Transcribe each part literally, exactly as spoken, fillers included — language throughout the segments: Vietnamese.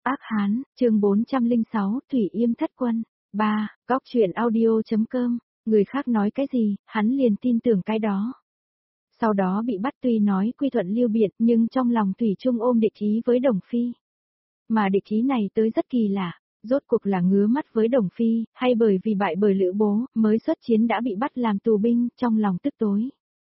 Ác Hán, chương bốn trăm lẻ sáu, Thủy Yêm thất quân. ba. Góc truyện audio.com, người khác nói cái gì, hắn liền tin tưởng cái đó. Sau đó bị bắt tuy nói quy thuận Lưu Biện nhưng trong lòng Thủy Trung ôm địch ý với Đồng Phi. Mà địch ý này tới rất kỳ lạ, rốt cuộc là ngứa mắt với Đồng Phi, hay bởi vì bại bởi Lữ Bố, mới xuất chiến đã bị bắt làm tù binh, trong lòng tức tối.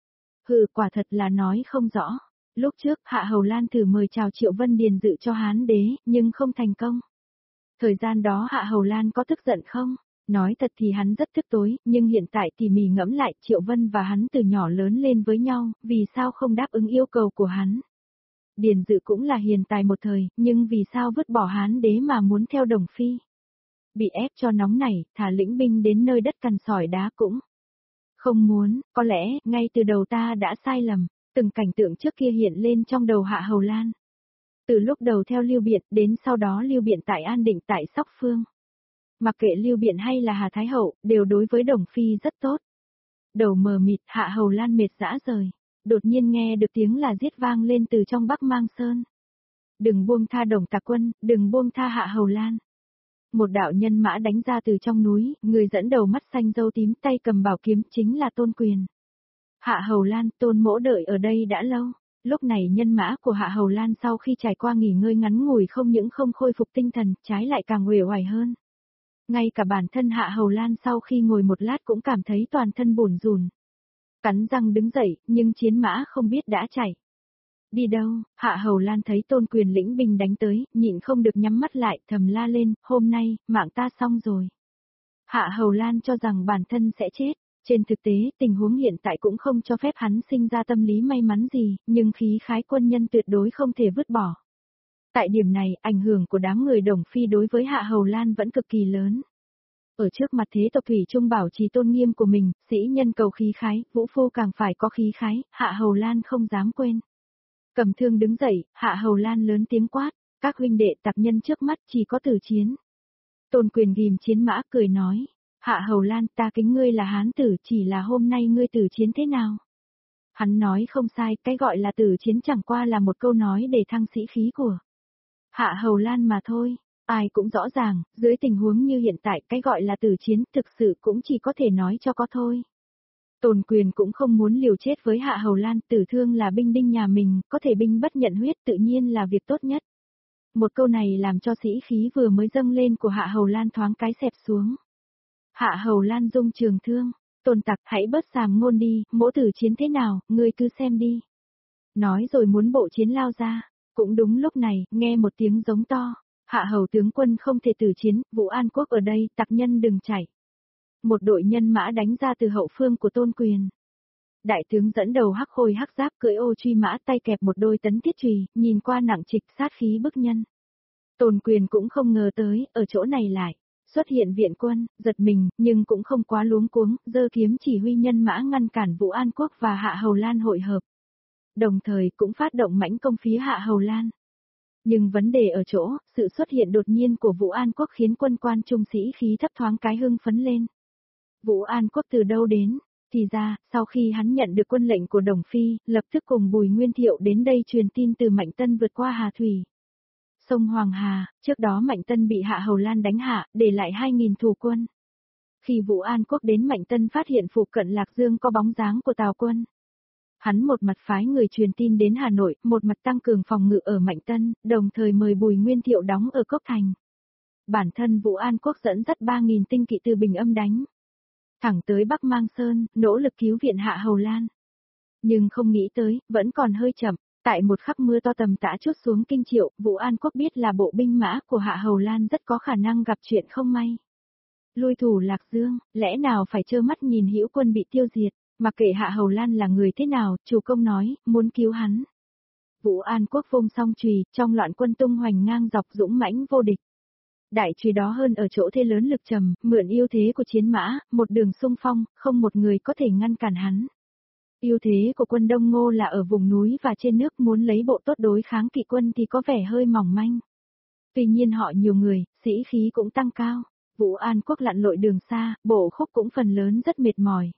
Hừ, quả thật là nói không rõ. Lúc trước, Hạ Hầu Lan thử mời chào Triệu Vân Điền dự cho Hán đế, nhưng không thành công. Thời gian đó Hạ Hầu Lan có tức giận không? Nói thật thì hắn rất tức tối, nhưng hiện tại tỉ mỉ ngẫm lại, Triệu Vân và hắn từ nhỏ lớn lên với nhau, vì sao không đáp ứng yêu cầu của hắn? Điền dự cũng là hiền tài một thời, nhưng vì sao vứt bỏ Hán đế mà muốn theo Đồng Phi? Bị ép cho nóng nảy, thả lĩnh binh đến nơi đất cằn sỏi đá cũng không muốn, có lẽ, ngay từ đầu ta đã sai lầm. Từng cảnh tượng trước kia hiện lên trong đầu Hạ Hầu Lan. Từ lúc đầu theo Lưu Biện đến sau đó Lưu Biện tại An Định tại Sóc Phương. Mặc kệ Lưu Biện hay là Hà Thái Hậu, đều đối với Đồng Phi rất tốt. Đầu mờ mịt, Hạ Hầu Lan mệt dã rời. Đột nhiên nghe được tiếng là giết vang lên từ trong Bắc Mang Sơn. Đừng buông tha Đồng Tạc Quân, đừng buông tha Hạ Hầu Lan. Một đạo nhân mã đánh ra từ trong núi, người dẫn đầu mắt xanh râu tím tay cầm bảo kiếm chính là Tôn Quyền. Hạ Hầu Lan, Tôn mỗ đợi ở đây đã lâu. Lúc này nhân mã của Hạ Hầu Lan sau khi trải qua nghỉ ngơi ngắn ngủi không những không khôi phục tinh thần, trái lại càng uể oải hơn. Ngay cả bản thân Hạ Hầu Lan sau khi ngồi một lát cũng cảm thấy toàn thân bủn rùn. Cắn răng đứng dậy, nhưng chiến mã không biết đã chạy. Đi đâu? Hạ Hầu Lan thấy Tôn Quyền lĩnh binh đánh tới, nhịn không được nhắm mắt lại, thầm la lên, hôm nay, mạng ta xong rồi. Hạ Hầu Lan cho rằng bản thân sẽ chết. Trên thực tế, tình huống hiện tại cũng không cho phép hắn sinh ra tâm lý may mắn gì, nhưng khí khái quân nhân tuyệt đối không thể vứt bỏ. Tại điểm này, ảnh hưởng của đám người Đồng Phi đối với Hạ Hầu Lan vẫn cực kỳ lớn. Ở trước mặt thế tộc Thủy Trung bảo trì tôn nghiêm của mình, sĩ nhân cầu khí khái, vũ phu càng phải có khí khái, Hạ Hầu Lan không dám quên. Cầm thương đứng dậy, Hạ Hầu Lan lớn tiếng quát, các huynh đệ tặc nhân trước mắt chỉ có tử chiến. Tôn Quyền ghim chiến mã cười nói. Hạ Hầu Lan, ta kính ngươi là hán tử, chỉ là hôm nay ngươi tử chiến thế nào? Hắn nói không sai, cái gọi là tử chiến chẳng qua là một câu nói để thăng sĩ khí của Hạ Hầu Lan mà thôi. Ai cũng rõ ràng, dưới tình huống như hiện tại, cái gọi là tử chiến thực sự cũng chỉ có thể nói cho có thôi. Tôn Quyền cũng không muốn liều chết với Hạ Hầu Lan, tử thương là binh đinh nhà mình, có thể binh bất nhận huyết tự nhiên là việc tốt nhất. Một câu này làm cho sĩ khí vừa mới dâng lên của Hạ Hầu Lan thoáng cái xẹp xuống. Hạ Hầu Lan dung trường thương, Tôn Tặc hãy bớt sàm ngôn đi, mỗ tử chiến thế nào, ngươi cứ xem đi. Nói rồi muốn bộ chiến lao ra, cũng đúng lúc này, nghe một tiếng giống to, Hạ Hầu tướng quân không thể tử chiến, Vũ An Quốc ở đây, tặc nhân đừng chạy. Một đội nhân mã đánh ra từ hậu phương của Tôn Quyền. Đại tướng dẫn đầu hắc khôi hắc giáp cưỡi ô truy mã tay kẹp một đôi tấn thiết chùy, nhìn qua nặng trịch sát khí bức nhân. Tôn Quyền cũng không ngờ tới, ở chỗ này lại xuất hiện viện quân, giật mình, nhưng cũng không quá luống cuống, giơ kiếm chỉ huy nhân mã ngăn cản Vũ An Quốc và Hạ Hầu Lan hội hợp. Đồng thời cũng phát động mãnh công phía Hạ Hầu Lan. Nhưng vấn đề ở chỗ, sự xuất hiện đột nhiên của Vũ An Quốc khiến quân quan trung sĩ khí thấp thoáng cái hưng phấn lên. Vũ An Quốc từ đâu đến? Thì ra, sau khi hắn nhận được quân lệnh của Đồng Phi, lập tức cùng Bùi Nguyên Thiệu đến đây truyền tin từ Mạnh Tân vượt qua Hà Thủy. Sông Hoàng Hà, trước đó Mạnh Tân bị Hạ Hầu Lan đánh hạ, để lại hai nghìn thủ quân. Khi Vũ An Quốc đến Mạnh Tân phát hiện phụ cận Lạc Dương có bóng dáng của Tào quân. Hắn một mặt phái người truyền tin đến Hà Nội, một mặt tăng cường phòng ngự ở Mạnh Tân, đồng thời mời Bùi Nguyên Thiệu đóng ở Cốc Thành. Bản thân Vũ An Quốc dẫn dắt ba nghìn tinh kỵ từ Bình Âm đánh thẳng tới Bắc Mang Sơn, nỗ lực cứu viện Hạ Hầu Lan. Nhưng không nghĩ tới, vẫn còn hơi chậm. Tại một khắc mưa to tầm tã trút xuống Kinh Triệu, Vũ An Quốc biết là bộ binh mã của Hạ Hầu Lan rất có khả năng gặp chuyện không may. Lui thủ Lạc Dương, lẽ nào phải trơ mắt nhìn hữu quân bị tiêu diệt, mặc kệ Hạ Hầu Lan là người thế nào, chủ công nói, muốn cứu hắn. Vũ An Quốc vung song chùy, trong loạn quân tung hoành ngang dọc dũng mãnh vô địch. Đại chùy đó hơn ở chỗ thế lớn lực trầm, mượn ưu thế của chiến mã, một đường xung phong, không một người có thể ngăn cản hắn. Ưu thế của quân Đông Ngô là ở vùng núi và trên nước, muốn lấy bộ tốt đối kháng kỵ quân thì có vẻ hơi mỏng manh. Tuy nhiên họ nhiều người, sĩ khí cũng tăng cao. Vũ An Quốc lặn lội đường xa, bộ khúc cũng phần lớn rất mệt mỏi.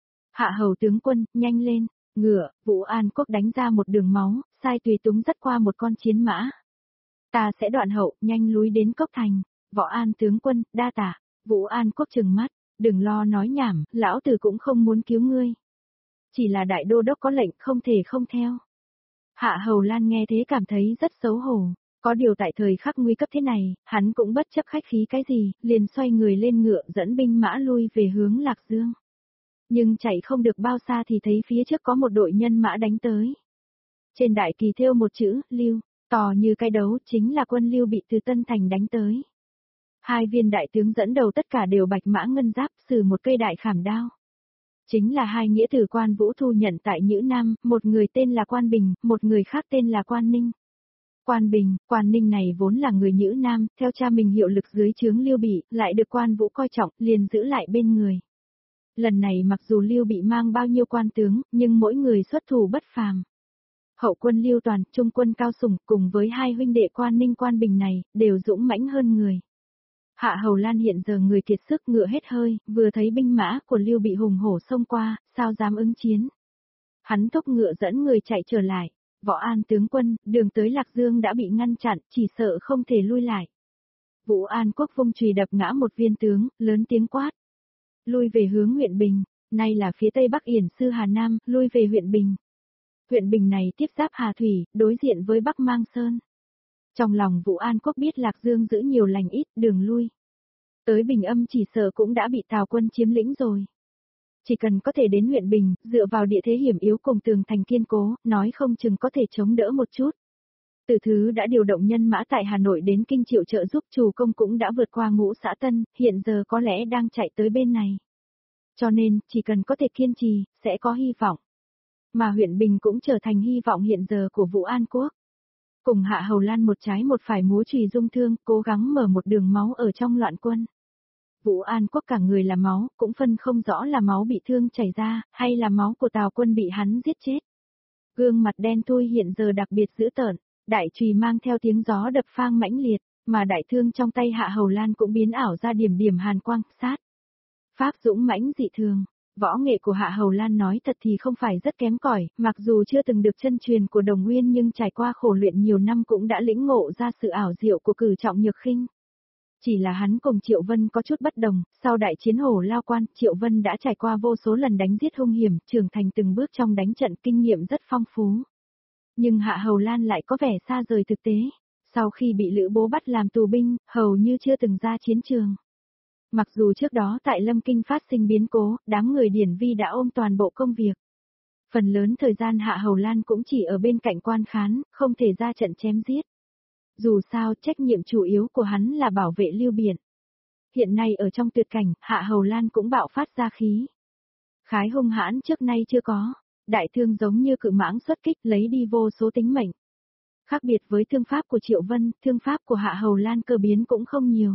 Hạ Hầu tướng quân, nhanh lên, ngựa, Vũ An Quốc đánh ra một đường máu, sai tùy túng dắt qua một con chiến mã. Ta sẽ đoạn hậu, nhanh lúi đến Cốc Thành. Võ An tướng quân, đa tạ. Vũ An Quốc trừng mắt, đừng lo nói nhảm, lão tử cũng không muốn cứu ngươi. Chỉ là đại đô đốc có lệnh không thể không theo. Hạ Hầu Lan nghe thế cảm thấy rất xấu hổ. Có điều tại thời khắc nguy cấp thế này, hắn cũng bất chấp khách khí cái gì, liền xoay người lên ngựa dẫn binh mã lui về hướng Lạc Dương. Nhưng chạy không được bao xa thì thấy phía trước có một đội nhân mã đánh tới. Trên đại kỳ thêu một chữ, Lưu, to như cái đấu, chính là quân Lưu bị từ Tân Thành đánh tới. Hai viên đại tướng dẫn đầu tất cả đều bạch mã ngân giáp, sử một cây đại khảm đao. Chính là hai nghĩa tử Quan Vũ thu nhận tại Nhữ Nam, một người tên là Quan Bình, một người khác tên là Quan Ninh. Quan Bình, Quan Ninh này vốn là người Nhữ Nam, theo cha mình hiệu lực dưới trướng Lưu Bị, lại được Quan Vũ coi trọng, liền giữ lại bên người. Lần này mặc dù Lưu Bị mang bao nhiêu quan tướng, nhưng mỗi người xuất thủ bất phàm. Hậu quân Lưu Toàn, trung quân Cao Sủng, cùng với hai huynh đệ Quan Ninh Quan Bình này, đều dũng mãnh hơn người. Hạ Hầu Lan hiện giờ người kiệt sức ngựa hết hơi, vừa thấy binh mã của Lưu Bị hùng hổ xông qua, sao dám ứng chiến. Hắn thúc ngựa dẫn người chạy trở lại. Võ An tướng quân, đường tới Lạc Dương đã bị ngăn chặn, chỉ sợ không thể lui lại. Vũ An Quốc vung chùy đập ngã một viên tướng, lớn tiếng quát. Lui về hướng huyện Bình, nay là phía tây bắc Yển Sư Hà Nam, lui về huyện Bình. Huyện Bình này tiếp giáp Hà Thủy, đối diện với Bắc Mang Sơn. Trong lòng Vũ An Quốc biết Lạc Dương giữ nhiều lành ít, đường lui. Tới Bình Âm chỉ sợ cũng đã bị Tào quân chiếm lĩnh rồi. Chỉ cần có thể đến huyện Bình, dựa vào địa thế hiểm yếu cùng tường thành kiên cố, nói không chừng có thể chống đỡ một chút. Từ Thứ đã điều động nhân mã tại Hà Nội đến Kinh Triệu trợ giúp, Chủ Công cũng đã vượt qua Ngũ Xã Tân, hiện giờ có lẽ đang chạy tới bên này. Cho nên, chỉ cần có thể kiên trì, sẽ có hy vọng. Mà huyện Bình cũng trở thành hy vọng hiện giờ của Vũ An Quốc. Cùng Hạ Hầu Lan một trái một phải múa chùy dung thương, cố gắng mở một đường máu ở trong loạn quân. Vũ An Quốc cả người là máu, cũng phân không rõ là máu bị thương chảy ra, hay là máu của Tào quân bị hắn giết chết. Gương mặt đen thui hiện giờ đặc biệt dữ tợn, đại chùy mang theo tiếng gió đập phang mãnh liệt, mà đại thương trong tay Hạ Hầu Lan cũng biến ảo ra điểm điểm hàn quang, sát. Pháp dũng mãnh dị thường. Võ nghệ của Hạ Hầu Lan nói thật thì không phải rất kém cỏi, mặc dù chưa từng được chân truyền của Đồng Nguyên nhưng trải qua khổ luyện nhiều năm cũng đã lĩnh ngộ ra sự ảo diệu của cử trọng nhược khinh. Chỉ là hắn cùng Triệu Vân có chút bất đồng, sau đại chiến Hổ Lao Quan, Triệu Vân đã trải qua vô số lần đánh giết hung hiểm, trưởng thành từng bước trong đánh trận, kinh nghiệm rất phong phú. Nhưng Hạ Hầu Lan lại có vẻ xa rời thực tế, sau khi bị Lữ Bố bắt làm tù binh, hầu như chưa từng ra chiến trường. Mặc dù trước đó tại Lâm Kinh phát sinh biến cố, đám người Điển Vi đã ôm toàn bộ công việc. Phần lớn thời gian Hạ Hầu Lan cũng chỉ ở bên cạnh quan khán, không thể ra trận chém giết. Dù sao, trách nhiệm chủ yếu của hắn là bảo vệ Lưu Biển. Hiện nay ở trong tuyệt cảnh, Hạ Hầu Lan cũng bạo phát ra khí. Khái hung hãn trước nay chưa có, đại thương giống như cự mãng xuất kích lấy đi vô số tính mệnh. Khác biệt với thương pháp của Triệu Vân, thương pháp của Hạ Hầu Lan cơ biến cũng không nhiều.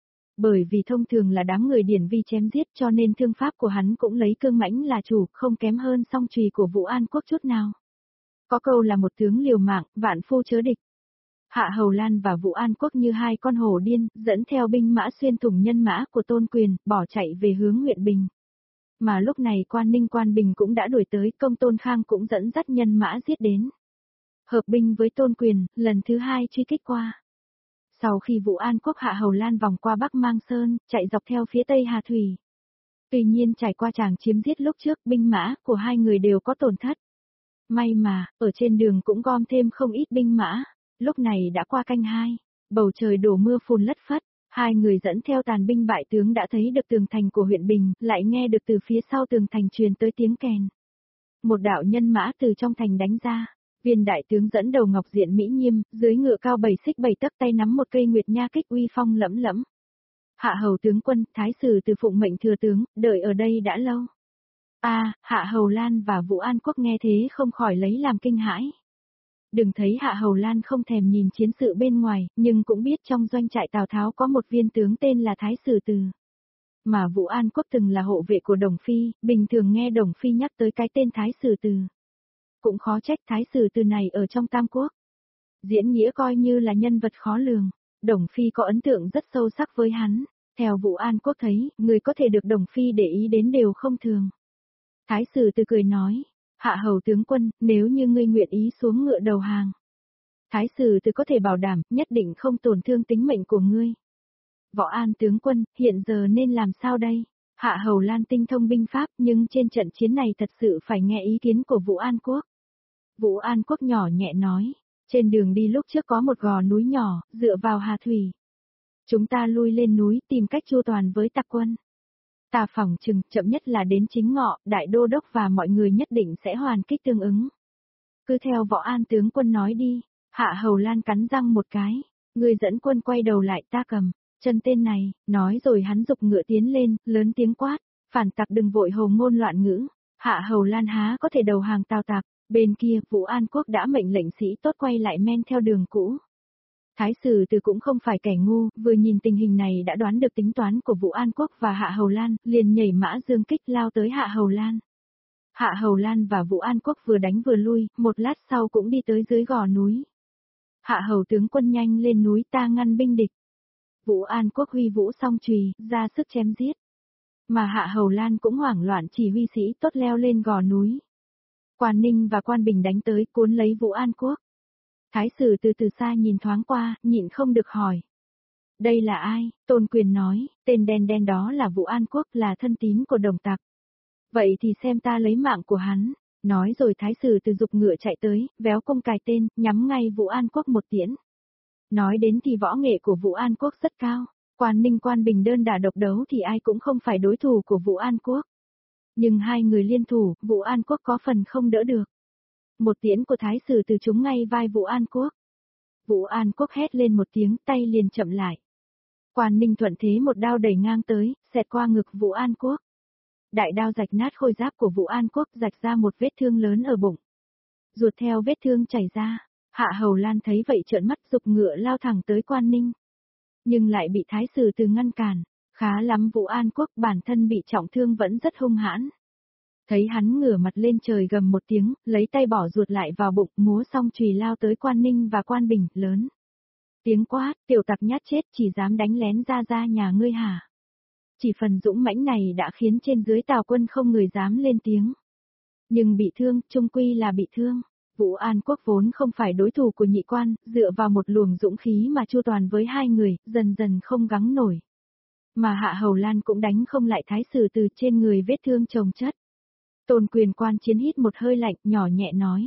Bởi vì thông thường là đám người Điển Vi chém giết cho nên thương pháp của hắn cũng lấy cương mãnh là chủ, không kém hơn song chùy của Vũ An Quốc chút nào. Có câu là một tướng liều mạng, vạn phu chớ địch. Hạ Hầu Lan và Vũ An Quốc như hai con hổ điên, dẫn theo binh mã xuyên thủng nhân mã của Tôn Quyền, bỏ chạy về hướng huyện Bình. Mà lúc này Quan Ninh Quan Bình cũng đã đuổi tới, Công Tôn Khang cũng dẫn dắt nhân mã giết đến. Hợp binh với Tôn Quyền, lần thứ hai truy kích qua. Sau khi Vũ An Quốc Hạ Hầu Lan vòng qua Bắc Mang Sơn, chạy dọc theo phía tây Hà Thủy. Tuy nhiên trải qua tràng chiếm giết lúc trước, binh mã của hai người đều có tổn thất. May mà, ở trên đường cũng gom thêm không ít binh mã. Lúc này đã qua canh hai, bầu trời đổ mưa phùn lất phất, hai người dẫn theo tàn binh bại tướng đã thấy được tường thành của huyện Bình, lại nghe được từ phía sau tường thành truyền tới tiếng kèn. Một đạo nhân mã từ trong thành đánh ra, viên đại tướng dẫn đầu Ngọc Diện Mỹ Nhiêm, dưới ngựa cao bảy xích bảy tấc tay nắm một cây nguyệt nha kích uy phong lẫm lẫm. Hạ hầu tướng quân, thái sử từ phụng mệnh thừa tướng, đợi ở đây đã lâu. A, Hạ Hầu Lan và Vũ An Quốc nghe thế không khỏi lấy làm kinh hãi. Đừng thấy Hạ Hầu Lan không thèm nhìn chiến sự bên ngoài, nhưng cũng biết trong doanh trại Tào Tháo có một viên tướng tên là Thái Sử Từ. Mà Vũ An Quốc từng là hộ vệ của Đồng Phi, bình thường nghe Đồng Phi nhắc tới cái tên Thái Sử Từ. Cũng khó trách Thái Sử Từ này ở trong Tam Quốc. Diễn nghĩa coi như là nhân vật khó lường, Đồng Phi có ấn tượng rất sâu sắc với hắn. Theo Vũ An Quốc thấy, người có thể được Đồng Phi để ý đến đều không thường. Thái Sử Từ cười nói, Hạ hầu tướng quân, nếu như ngươi nguyện ý xuống ngựa đầu hàng. Thái sử từ có thể bảo đảm, nhất định không tổn thương tính mệnh của ngươi. Võ An tướng quân, hiện giờ nên làm sao đây? Hạ Hầu Lan tinh thông binh pháp, nhưng trên trận chiến này thật sự phải nghe ý kiến của Vũ An Quốc. Vũ An Quốc nhỏ nhẹ nói, trên đường đi lúc trước có một gò núi nhỏ, dựa vào Hà Thủy. Chúng ta lui lên núi tìm cách chu toàn với tặc quân. Ta phỏng chừng, chậm nhất là đến chính ngọ, đại đô đốc và mọi người nhất định sẽ hoàn kích tương ứng. Cứ theo Võ An tướng quân nói đi. Hạ Hầu Lan cắn răng một cái, người dẫn quân quay đầu lại ta cầm, chân tên này, nói rồi hắn dục ngựa tiến lên, lớn tiếng quát, phản tặc đừng vội hồ ngôn loạn ngữ, Hạ Hầu Lan há có thể đầu hàng Tào tặc, bên kia Vũ An Quốc đã mệnh lệnh sĩ tốt quay lại men theo đường cũ. Thái sử từ cũng không phải kẻ ngu, vừa nhìn tình hình này đã đoán được tính toán của Vũ An Quốc và Hạ Hầu Lan, liền nhảy mã dương kích lao tới Hạ Hầu Lan. Hạ Hầu Lan và Vũ An Quốc vừa đánh vừa lui, một lát sau cũng đi tới dưới gò núi. Hạ Hầu tướng quân nhanh lên núi ta ngăn binh địch. Vũ An Quốc huy vũ song chùy, ra sức chém giết. Mà Hạ Hầu Lan cũng hoảng loạn chỉ huy sĩ tốt leo lên gò núi. Quan Ninh và Quan Bình đánh tới cuốn lấy Vũ An Quốc. Thái sử từ từ xa nhìn thoáng qua, nhịn không được hỏi. Đây là ai? Tôn Quyền nói, tên đen đen đó là Vũ An Quốc, là thân tín của Đồng tặc. Vậy thì xem ta lấy mạng của hắn. Nói rồi thái sử từ dục ngựa chạy tới, véo cung cài tên, nhắm ngay Vũ An Quốc một tiễn. Nói đến thì võ nghệ của Vũ An Quốc rất cao, Quan Ninh Quan Bình đơn đả độc đấu thì ai cũng không phải đối thủ của Vũ An Quốc. Nhưng hai người liên thủ, Vũ An Quốc có phần không đỡ được. Một tiễn của thái sử từ trúng ngay vai Vũ An Quốc. Vũ An Quốc hét lên một tiếng, tay liền chậm lại. Quan Ninh thuận thế một đao đẩy ngang tới, xẹt qua ngực Vũ An Quốc. Đại đao rạch nát khôi giáp của Vũ An Quốc, rạch ra một vết thương lớn ở bụng. Ruột theo vết thương chảy ra, Hạ Hầu Lan thấy vậy trợn mắt dục ngựa lao thẳng tới Quan Ninh. Nhưng lại bị thái sử từ ngăn cản, khá lắm Vũ An Quốc bản thân bị trọng thương vẫn rất hung hãn. Thấy hắn ngửa mặt lên trời gầm một tiếng, lấy tay bỏ ruột lại vào bụng, múa xong chùy lao tới Quan Ninh và Quan Bình, lớn. Tiếng quát, tiểu tặc nhát chết chỉ dám đánh lén ra ra nhà ngươi hả? Chỉ phần dũng mãnh này đã khiến trên dưới Tào quân không người dám lên tiếng. Nhưng bị thương, chung quy là bị thương. Vũ An Quốc vốn không phải đối thủ của nhị quan, dựa vào một luồng dũng khí mà chu toàn với hai người, dần dần không gắng nổi. Mà Hạ Hầu Lan cũng đánh không lại thái sử từ, trên người vết thương chồng chất. Tôn Quyền quan chiến hít một hơi lạnh, nhỏ nhẹ nói.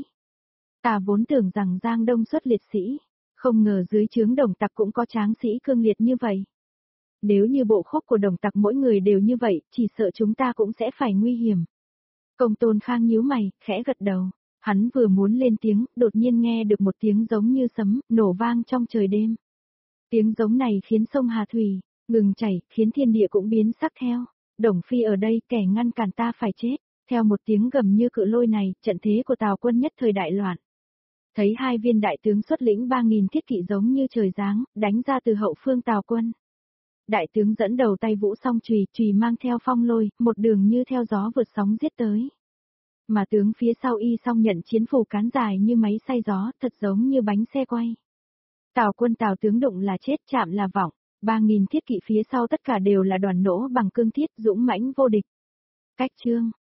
Ta vốn tưởng rằng Giang Đông xuất liệt sĩ, không ngờ dưới trướng Đồng tặc cũng có tráng sĩ cương liệt như vậy. Nếu như bộ khúc của Đồng tặc mỗi người đều như vậy, chỉ sợ chúng ta cũng sẽ phải nguy hiểm. Công Tôn Khang nhíu mày, khẽ gật đầu. Hắn vừa muốn lên tiếng, đột nhiên nghe được một tiếng giống như sấm, nổ vang trong trời đêm. Tiếng giống này khiến sông Hà Thủy ngừng chảy, khiến thiên địa cũng biến sắc theo. Đồng Phi ở đây, kẻ ngăn cản ta phải chết. Theo một tiếng gầm như cự lôi này, trận thế của Tào quân nhất thời đại loạn. Thấy hai viên đại tướng xuất lĩnh ba nghìn thiết kỵ giống như trời giáng, đánh ra từ hậu phương Tào quân. Đại tướng dẫn đầu tay vũ song chùy, chùy mang theo phong lôi, một đường như theo gió vượt sóng giết tới. Mà tướng phía sau y song nhận chiến phủ cán dài như máy xay gió, thật giống như bánh xe quay. Tào quân Tào tướng đụng là chết, chạm là vọng, ba nghìn thiết kỵ phía sau tất cả đều là đoàn nỗ bằng cương thiết, dũng mãnh vô địch. Cách chương